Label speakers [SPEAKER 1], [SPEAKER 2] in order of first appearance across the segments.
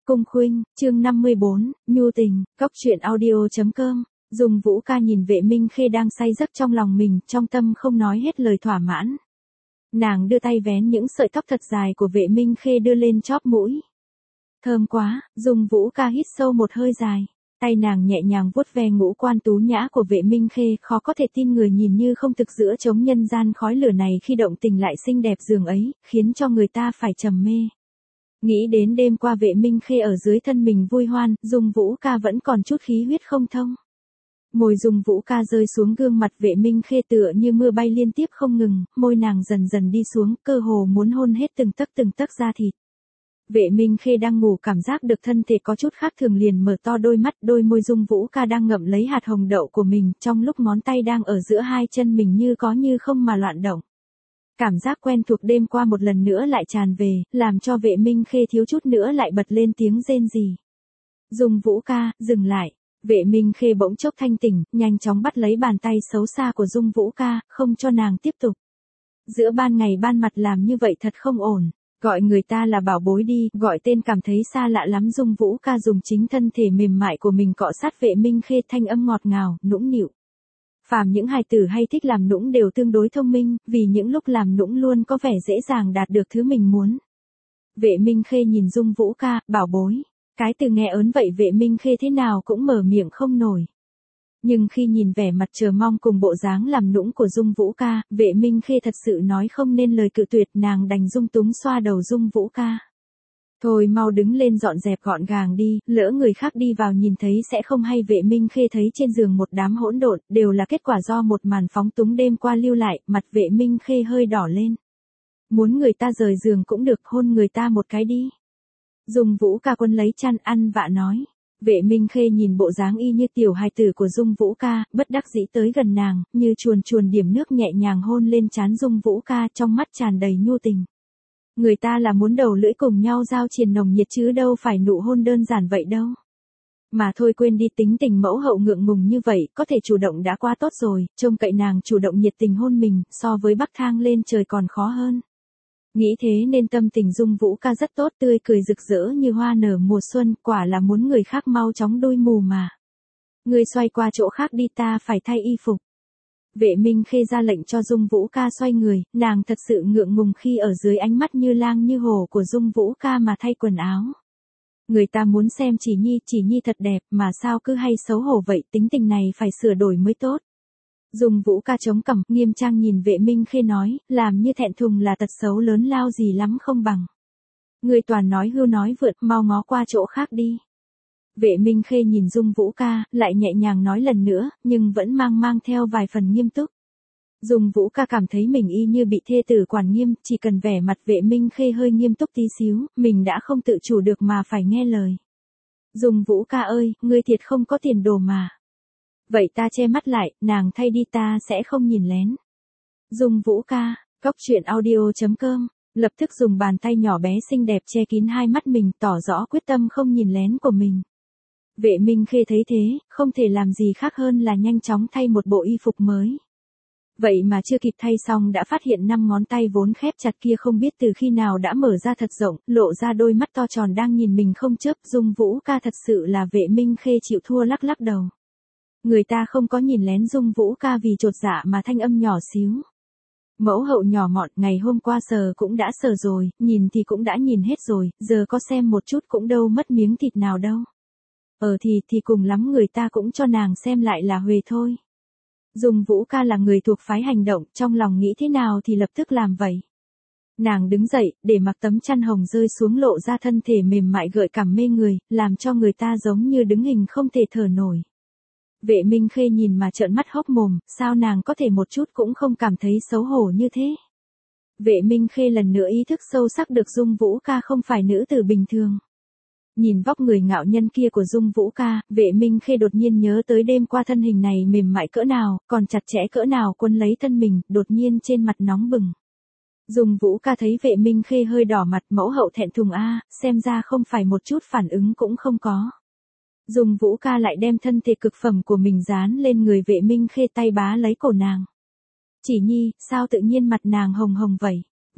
[SPEAKER 1] Cung Khuynh, chương 54, Nhu Tình, Cóc truyện audio.com. Dung Vũ Ca nhìn Vệ Minh Khê đang say giấc trong lòng mình, trong tâm không nói hết lời thỏa mãn. Nàng đưa tay vén những sợi tóc thật dài của Vệ Minh Khê đưa lên chóp mũi. Thơm quá, Dung Vũ Ca hít sâu một hơi dài. Tay nàng nhẹ nhàng vuốt ve ngũ quan tú nhã của Vệ Minh Khê, khó có thể tin người nhìn như không thực giữa trống nhân gian khói lửa này khi động tình lại xinh đẹp dường ấy, khiến cho người ta phải trầm mê. Nghĩ đến đêm qua Vệ Minh Khê ở dưới thân mình vui hoan, Dung Vũ Ca vẫn còn chút khí huyết không thông. Môi Dung Vũ Ca rơi xuống gương mặt Vệ Minh Khê tựa như mưa bay liên tiếp không ngừng, môi nàng dần dần đi xuống, cơ hồ muốn hôn hết từng tấc da thịt. Vệ Minh Khê đang ngủ cảm giác được thân thể có chút khác thường liền mở to đôi mắt, đôi môi Dung Vũ Ca đang ngậm lấy hạt hồng đậu của mình, trong lúc ngón tay đang ở giữa hai chân mình như có như không mà loạn động. Cảm giác quen thuộc đêm qua một lần nữa lại tràn về, làm cho Vệ Minh Khê thiếu chút nữa lại bật lên tiếng rên rỉ. Dung Vũ Ca, dừng lại. Vệ Minh Khê bỗng chốc thanh tỉnh, nhanh chóng bắt lấy bàn tay xấu xa của Dung Vũ Ca, không cho nàng tiếp tục. Giữa ban ngày ban mặt làm như vậy thật không ổn. Gọi người ta là bảo bối đi, gọi tên cảm thấy xa lạ lắm. Dung Vũ Ca dùng chính thân thể mềm mại của mình cọ sát Vệ Minh Khê, thanh âm ngọt ngào, nũng nịu. Phàm những hài tử hay thích làm nũng đều tương đối thông minh, vì những lúc làm nũng luôn có vẻ dễ dàng đạt được thứ mình muốn. Vệ Minh Khê nhìn Dung Vũ Ca, bảo bối. Cái từ nghe ớn vậy Vệ Minh Khê thế nào cũng mở miệng không nổi. Nhưng khi nhìn vẻ mặt chờ mong cùng bộ dáng làm nũng của Dung Vũ Ca, Vệ Minh Khê thật sự nói không nên lời cự tuyệt, nàng đành dung túng xoa đầu Dung Vũ Ca. Thôi mau đứng lên dọn dẹp gọn gàng đi, lỡ người khác đi vào nhìn thấy sẽ không hay. Vệ Minh Khê thấy trên giường một đám hỗn độn, đều là kết quả do một màn phóng túng đêm qua lưu lại, mặt Vệ Minh Khê hơi đỏ lên. Muốn người ta rời giường cũng được, hôn người ta một cái đi. Dung Vũ Ca quân lấy chăn ăn vạ nói. Vệ Minh Khê nhìn bộ dáng y như tiểu hài tử của Dung Vũ Ca, bất đắc dĩ tới gần nàng, như chuồn chuồn điểm nước nhẹ nhàng hôn lên trán Dung Vũ Ca, trong mắt tràn đầy nhu tình. Người ta là muốn đầu lưỡi cùng nhau giao triền nồng nhiệt chứ đâu phải nụ hôn đơn giản vậy đâu. Mà thôi quên đi, tính tình mẫu hậu ngượng ngùng như vậy, có thể chủ động đã quá tốt rồi, trông cậy nàng chủ động nhiệt tình hôn mình, so với bắc thang lên trời còn khó hơn. Nghĩ thế nên tâm tình Dung Vũ Ca rất tốt, tươi cười rực rỡ như hoa nở mùa xuân, quả là muốn người khác mau chóng đôi mù mà. Ngươi xoay qua chỗ khác đi, ta phải thay y phục. Vệ Minh Khê ra lệnh cho Dung Vũ Ca xoay người, nàng thật sự ngượng ngùng khi ở dưới ánh mắt như lang như hổ của Dung Vũ Ca mà thay quần áo. Người ta muốn xem Chỉ Nhi thật đẹp mà sao cứ hay xấu hổ vậy, tính tình này phải sửa đổi mới tốt. Dung Vũ Ca chống cằm, nghiêm trang nhìn Vệ Minh Khê nói, làm như thẹn thùng là tật xấu lớn lao gì lắm không bằng. Người toàn nói hưu nói vượt, mau ngó qua chỗ khác đi. Vệ Minh Khê nhìn Dung Vũ Ca, lại nhẹ nhàng nói lần nữa, nhưng vẫn mang theo vài phần nghiêm túc. Dung Vũ Ca cảm thấy mình y như bị thê tử quản nghiêm, chỉ cần vẻ mặt Vệ Minh Khê hơi nghiêm túc tí xíu, mình đã không tự chủ được mà phải nghe lời. Dung Vũ Ca ơi, ngươi thiệt không có tiền đồ mà. Vậy ta che mắt lại, nàng thay đi, ta sẽ không nhìn lén. Dung Vũ Ca, Cóc truyện audio.com, lập tức dùng bàn tay nhỏ bé xinh đẹp che kín hai mắt mình, tỏ rõ quyết tâm không nhìn lén của mình. Vệ Minh Khê thấy thế, không thể làm gì khác hơn là nhanh chóng thay một bộ y phục mới. Vậy mà chưa kịp thay xong đã phát hiện 5 ngón tay vốn khép chặt kia không biết từ khi nào đã mở ra thật rộng, lộ ra đôi mắt to tròn đang nhìn mình không chớp. Dung Vũ Ca thật sự là Vệ Minh Khê chịu thua lắc lắc đầu. Người ta không có nhìn lén Dung Vũ Ca vì chột dạ mà thanh âm nhỏ xíu. Mẫu hậu nhỏ mọn, ngày hôm qua sờ cũng đã sờ rồi, nhìn thì cũng đã nhìn hết rồi, giờ có xem một chút cũng đâu mất miếng thịt nào đâu. Thì cùng lắm người ta cũng cho nàng xem lại là huề thôi. Dung Vũ Ca là người thuộc phái hành động, trong lòng nghĩ thế nào thì lập tức làm vậy. Nàng đứng dậy, để mặc tấm chăn hồng rơi xuống lộ ra thân thể mềm mại gợi cảm mê người, làm cho người ta giống như đứng hình không thể thở nổi. Vệ Minh Khê nhìn mà trợn mắt hốc mồm, sao nàng có thể một chút cũng không cảm thấy xấu hổ như thế. Vệ Minh Khê lần nữa ý thức sâu sắc được Dung Vũ Ca không phải nữ tử bình thường. Nhìn vóc người ngạo nhân kia của Dung Vũ Ca, Vệ Minh Khê đột nhiên nhớ tới đêm qua thân hình này mềm mại cỡ nào, còn chặt chẽ cỡ nào quân lấy thân mình, đột nhiên trên mặt nóng bừng. Dung Vũ Ca thấy Vệ Minh Khê hơi đỏ mặt, mẫu hậu thẹn thùng a, xem ra không phải một chút phản ứng cũng không có. Dung Vũ Ca lại đem thân thể cực phẩm của mình dán lên người Vệ Minh Khê, tay bá lấy cổ nàng. Chỉ Nhi, sao tự nhiên mặt nàng hồng hồng vậy?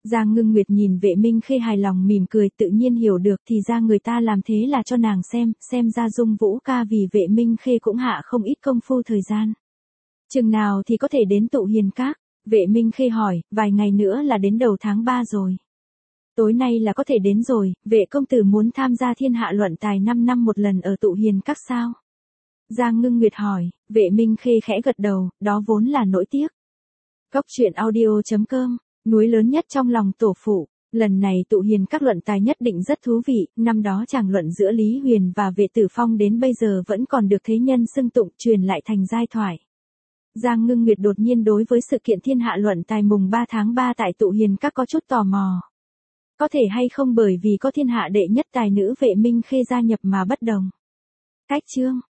[SPEAKER 1] Giang Ngưng Nguyệt nhìn Vệ Minh Khê hài lòng mỉm cười, tự nhiên hiểu được thì ra người ta làm thế là cho nàng xem ra Dung Vũ ca vì Vệ Minh Khê cũng hạ không ít công phu thời gian. Chừng nào thì có thể đến tụ hiền các? Vệ Minh Khê hỏi, vài ngày nữa là đến đầu tháng 3 rồi. Tối nay là có thể đến rồi, Vệ công tử muốn tham gia thiên hạ luận tài 5 năm một lần ở tụ hiền các sao? Giang Ngưng Nguyệt hỏi, Vệ Minh Khê khẽ gật đầu, đó vốn là nỗi tiếc. Cốc truyện audio.com, núi lớn nhất trong lòng tổ phụ. Lần này tụ hiền các luận tài nhất định rất thú vị, năm đó chàng luận giữa Lý Huyền và Vệ Tử Phong đến bây giờ vẫn còn được thế nhân xưng tụng, truyền lại thành giai thoại. Giang Ngưng Nguyệt đột nhiên đối với sự kiện thiên hạ luận tài mùng 3 tháng 3 tại tụ hiền các có chút tò mò. Có thể hay không bởi vì có thiên hạ đệ nhất tài nữ Vệ Minh Khê gia nhập mà bất đồng. Cách chương